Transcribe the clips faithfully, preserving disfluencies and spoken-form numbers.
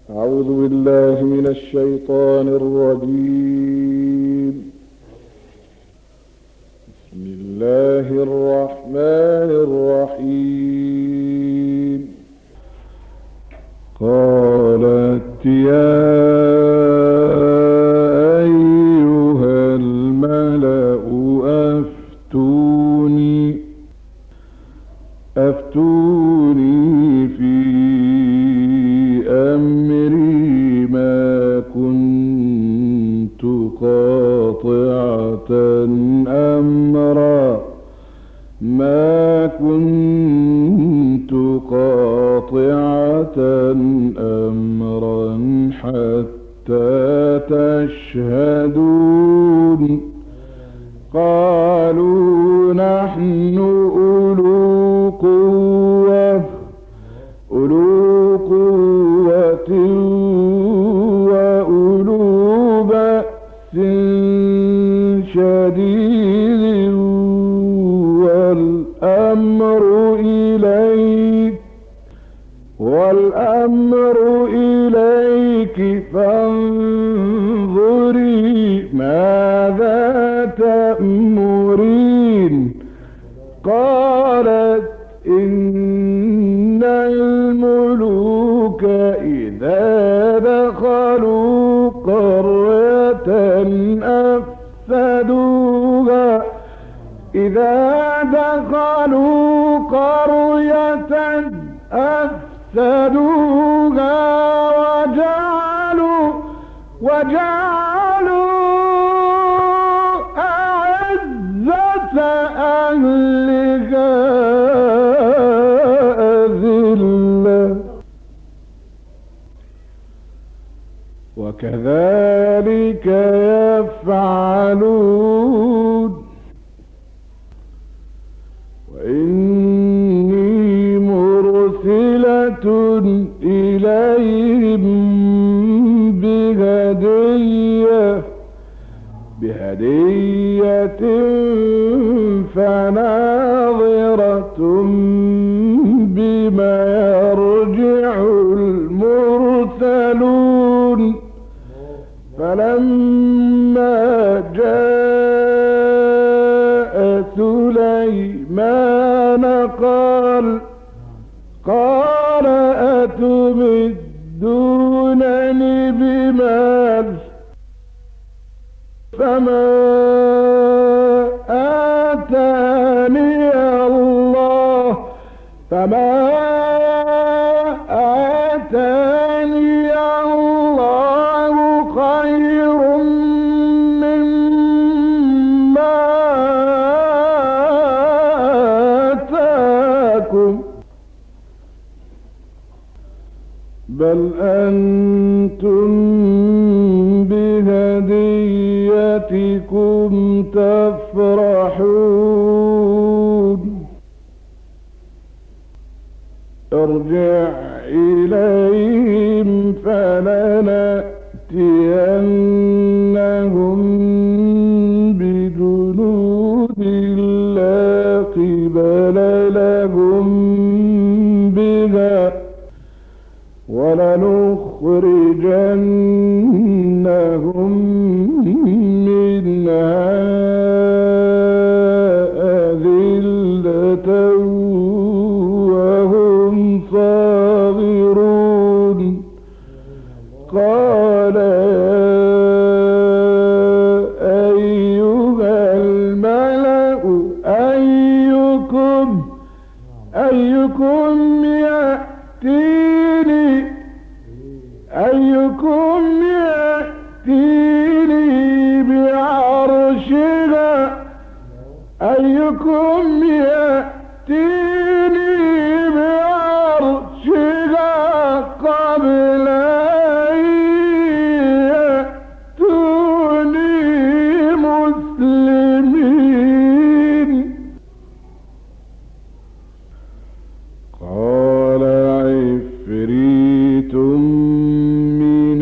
أعوذ بالله من الشيطان الرجيم. بسم الله الرحمن الرحيم. قالت يا أيها الملأ أفتوني أفتوني في أمري ما كنت قاطعة أمرا ما كنت قاطعة أمرا حتى تشهدون. قالوا نحن أولو قوة أولو قوة وأولو بأس شديد والأمر إليك والأمر إليك فانظري ماذا تأمرين. قالت إن الملوك إذا دخلوا قرية أفسدوها إذا دخلوا قرية أفسدوها وجعلوا وجعلوا أعزة أهلها أذلة وكذلك يفعلون. وإني مرسلة إليهم بهدية بهدية فناظرة بما يرجع المرسلون. فلما جاء سليمان قال قال أتمدونني بمال فما آتاني الله فما آتاني الله خير مما آتاكم بل أنتم بهديتكم تفرحون. ارجع إليهم فلنأتينهم بجنود لا قبل لهم بها ولنخرجنهم منها أذلة وهم صاغرون. قال أيها الملأ أيكم أيكم يأتيني أيكم يأتيني بعرشها أيكم يأتيني بعرشها قبل أن يأتوني مسلمين. قال عفريت من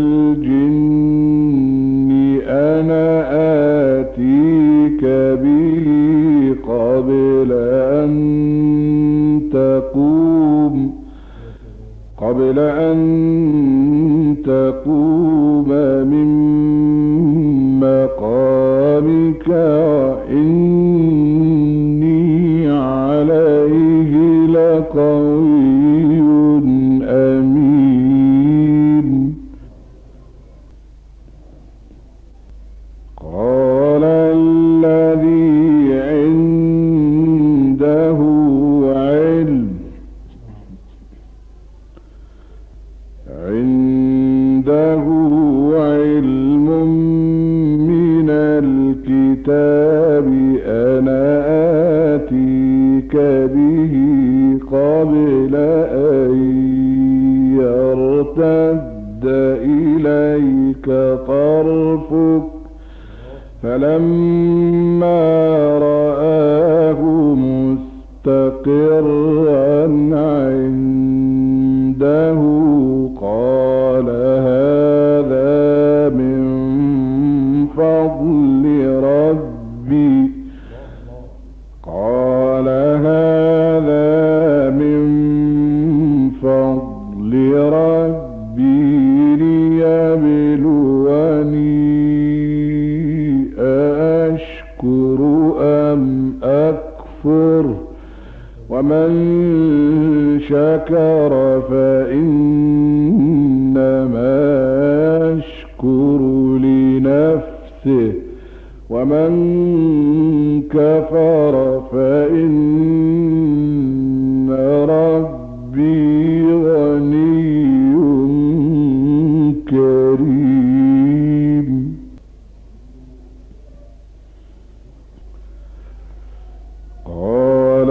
الجن أنا آتيك به قبل أن تقوم قبل أن تقوم من مقامك وإني عليه لقوي أمين. قال الذي عنده علم عنده علم من الكتاب أنا آتيك به قبل أن يرتد إليك طرفك فلما رآه مستقرا عنده قال هذا من فضل ربي قال هذا من فضل ربي ليبلوني أشكر أم أكفر ومن شكر فإنما يشكر لنفسه ومن كفر فإن ربي غني كريم. قال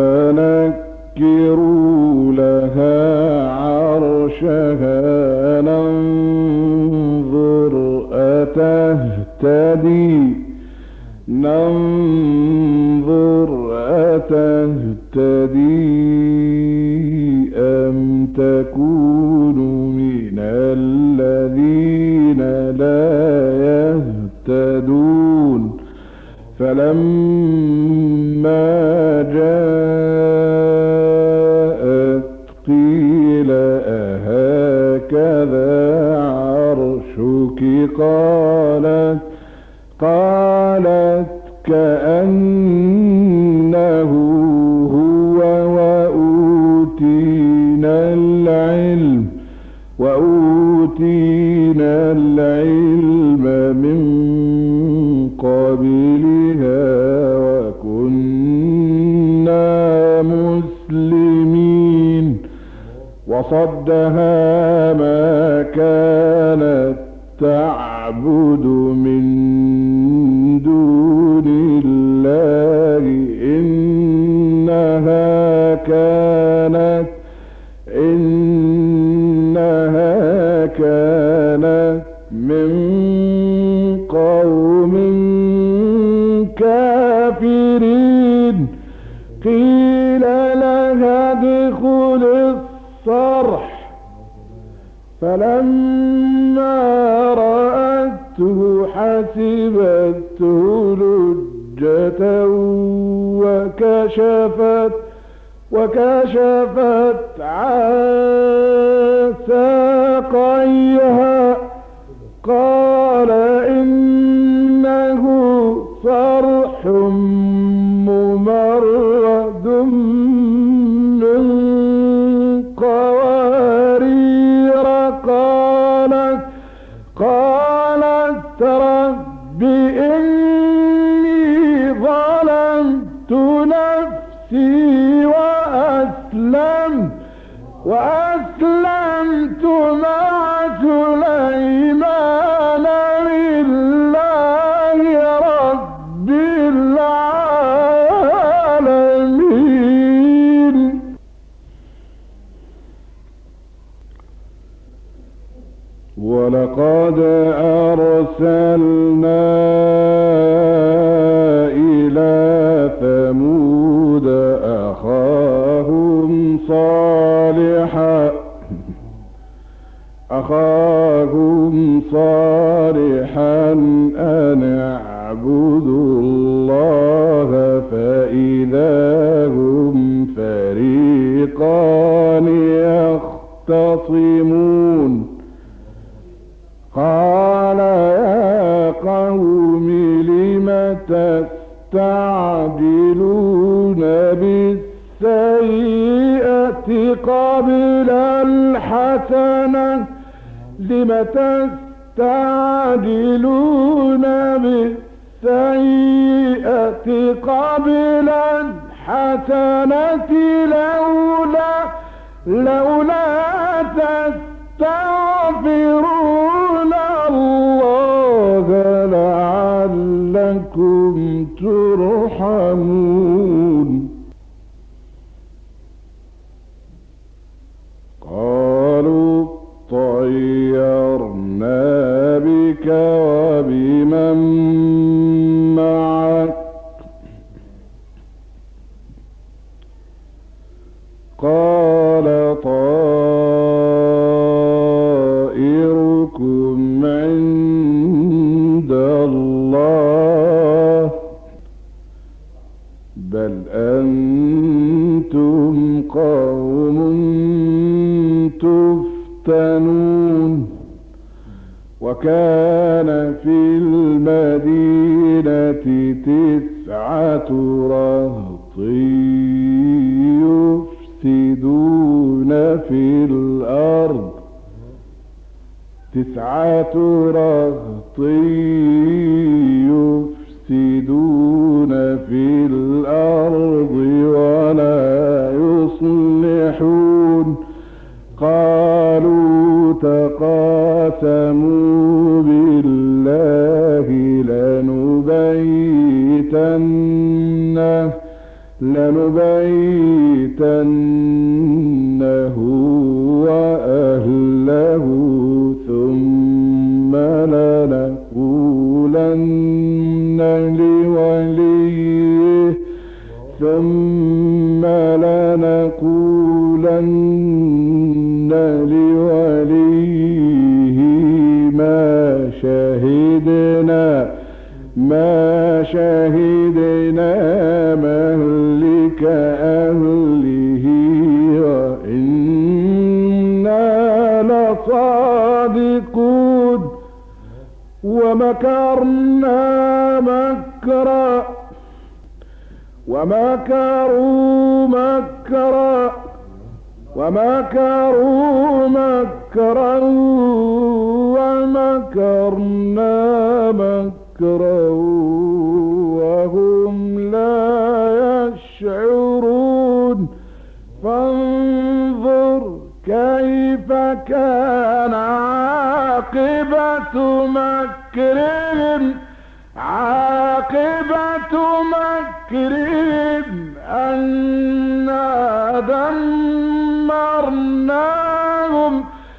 نكروا لها عرشها ننظر أتهتدي ننظر أتهتدي أم تكون من الذين لا يهتدون. فلما جاءت قيل أهكذا عرشك قالت قالت كأنه هو وأوتينا العلم وأوتينا العلم من قبلها وكنا مسلمين. وصدها ما كانت تعبد من دون الله إنها كانت إنها كانت من قوم كافرين. قيل لها ادخل الصرح فلما رأته حسبته لجة وكشفت وكشفت عن ساقيها قال إنه صرح ممرد من قوارير قالت قالت رب إني ظلمت نفسي وأسلمت وأسلمت مع سليمان لله رب العالمين. ولقد أرسلنا إلى ثمود أخاهم صالحا أخاهم صالحا أن اعبدوا الله فإذا هم فريقان يختصمون قال يا قوم لم تستعجلون بالسيئة قبل الحسنة لم تستعجلون بالسيئة قبل الحسنة لولا لولا تستغفرون الله لعلكم ترحمون قالوا طيرنا بك وبمن معك قال طائركم عند الله بل أنتم قوم تفتنون وكان في المدينة تسعة رهط يفسدون في الأرض تسعة رهط يفسدون في الأرض ولا يصلحون قالوا تقاسموا بالله لنبيتنه لنبيتنه وأهله ثم لنقولن لوليه ثم لنقولن لوليه ما شهدنا ما شهدنا مهلك أهله وإنا لصادقون ومكرنا مكرا ومكروا مكرا ومكروا مكرا ومكرنا مكرا وهم لا يشعرون فانظر كيف كان عاقبة مكرهم عاقبة مكرهم أنا دمرناهم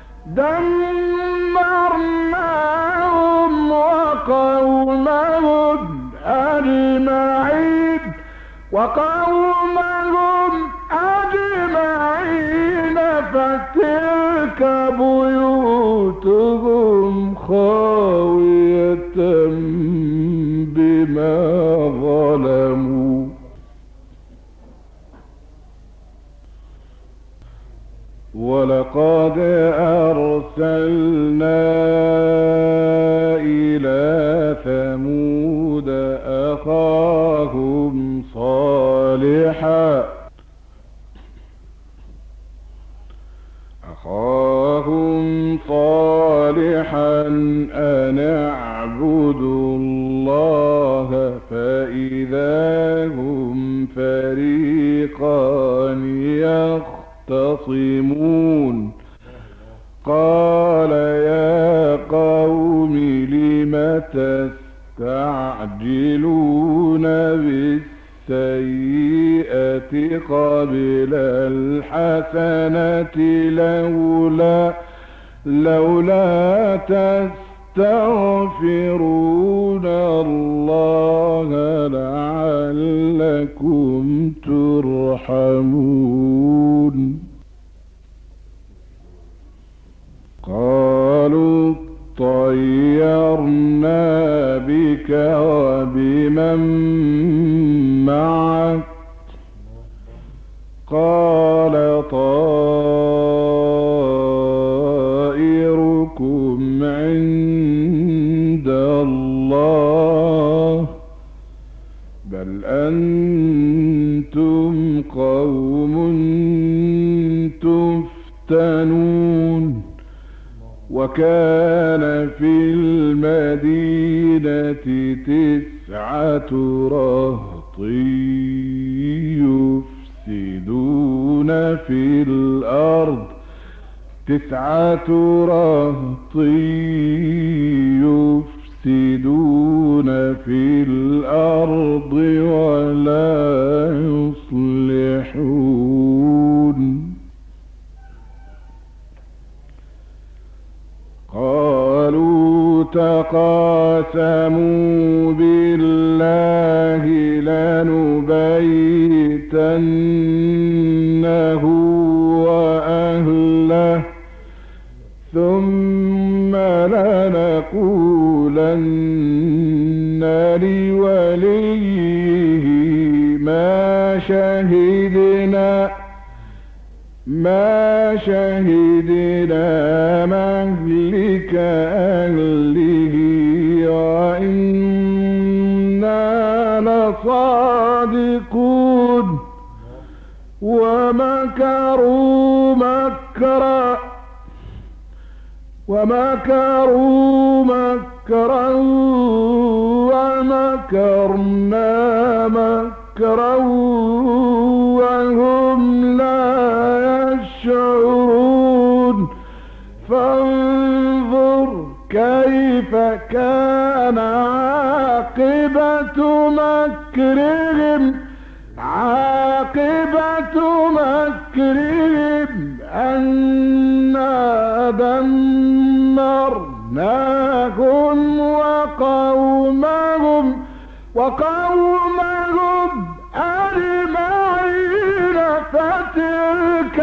دمرناهم وقومهم أجمعين وقومهم أجمعين فتلك بيوتهم خاوية بما ظلموا ولقد أرسلنا إلى ثمود أخاهم صالحا أخاهم صالحا أن اعبدوا الله فإذا هم فريقان يختصمون قال يا قوم لم تستعجلون بالسيئة قبل الحسنة لولا لولا تستغفرون الله لعلكم ترحمون قالوا طيرنا بك وبمن معك قال طائركم وكان في المدينة تسعة رهط يفسدون في الأرض تسعة رهط يفسدون في الأرض ولا يصلحون. قالوا تقاسموا بالله لنبيتنه وأهله ثم لنقولن لوليه ما شهدنا ما شهدنا مهلك أهله وإنا لصادقون. ومكروا مكرا ومكروا مكرا ومكرنا مكرا وهم لا يشعرون. فانظر كيف كان عاقبة مكرهم عاقبة مكرهم أنا دمرناهم وقومهم وقومهم أجمعين. فتلك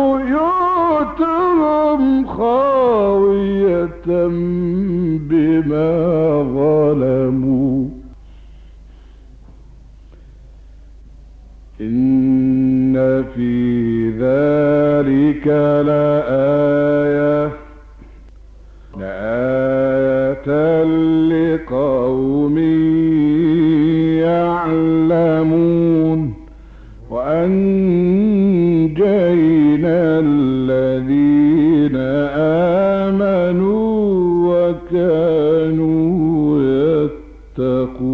بيوتهم خاوية بما ظلموا. إن في ذلك لآية لآية لقوم يعلمون. وأنجينا الذين آمنوا وكانوا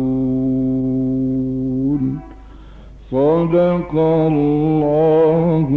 يتقون. صدق الله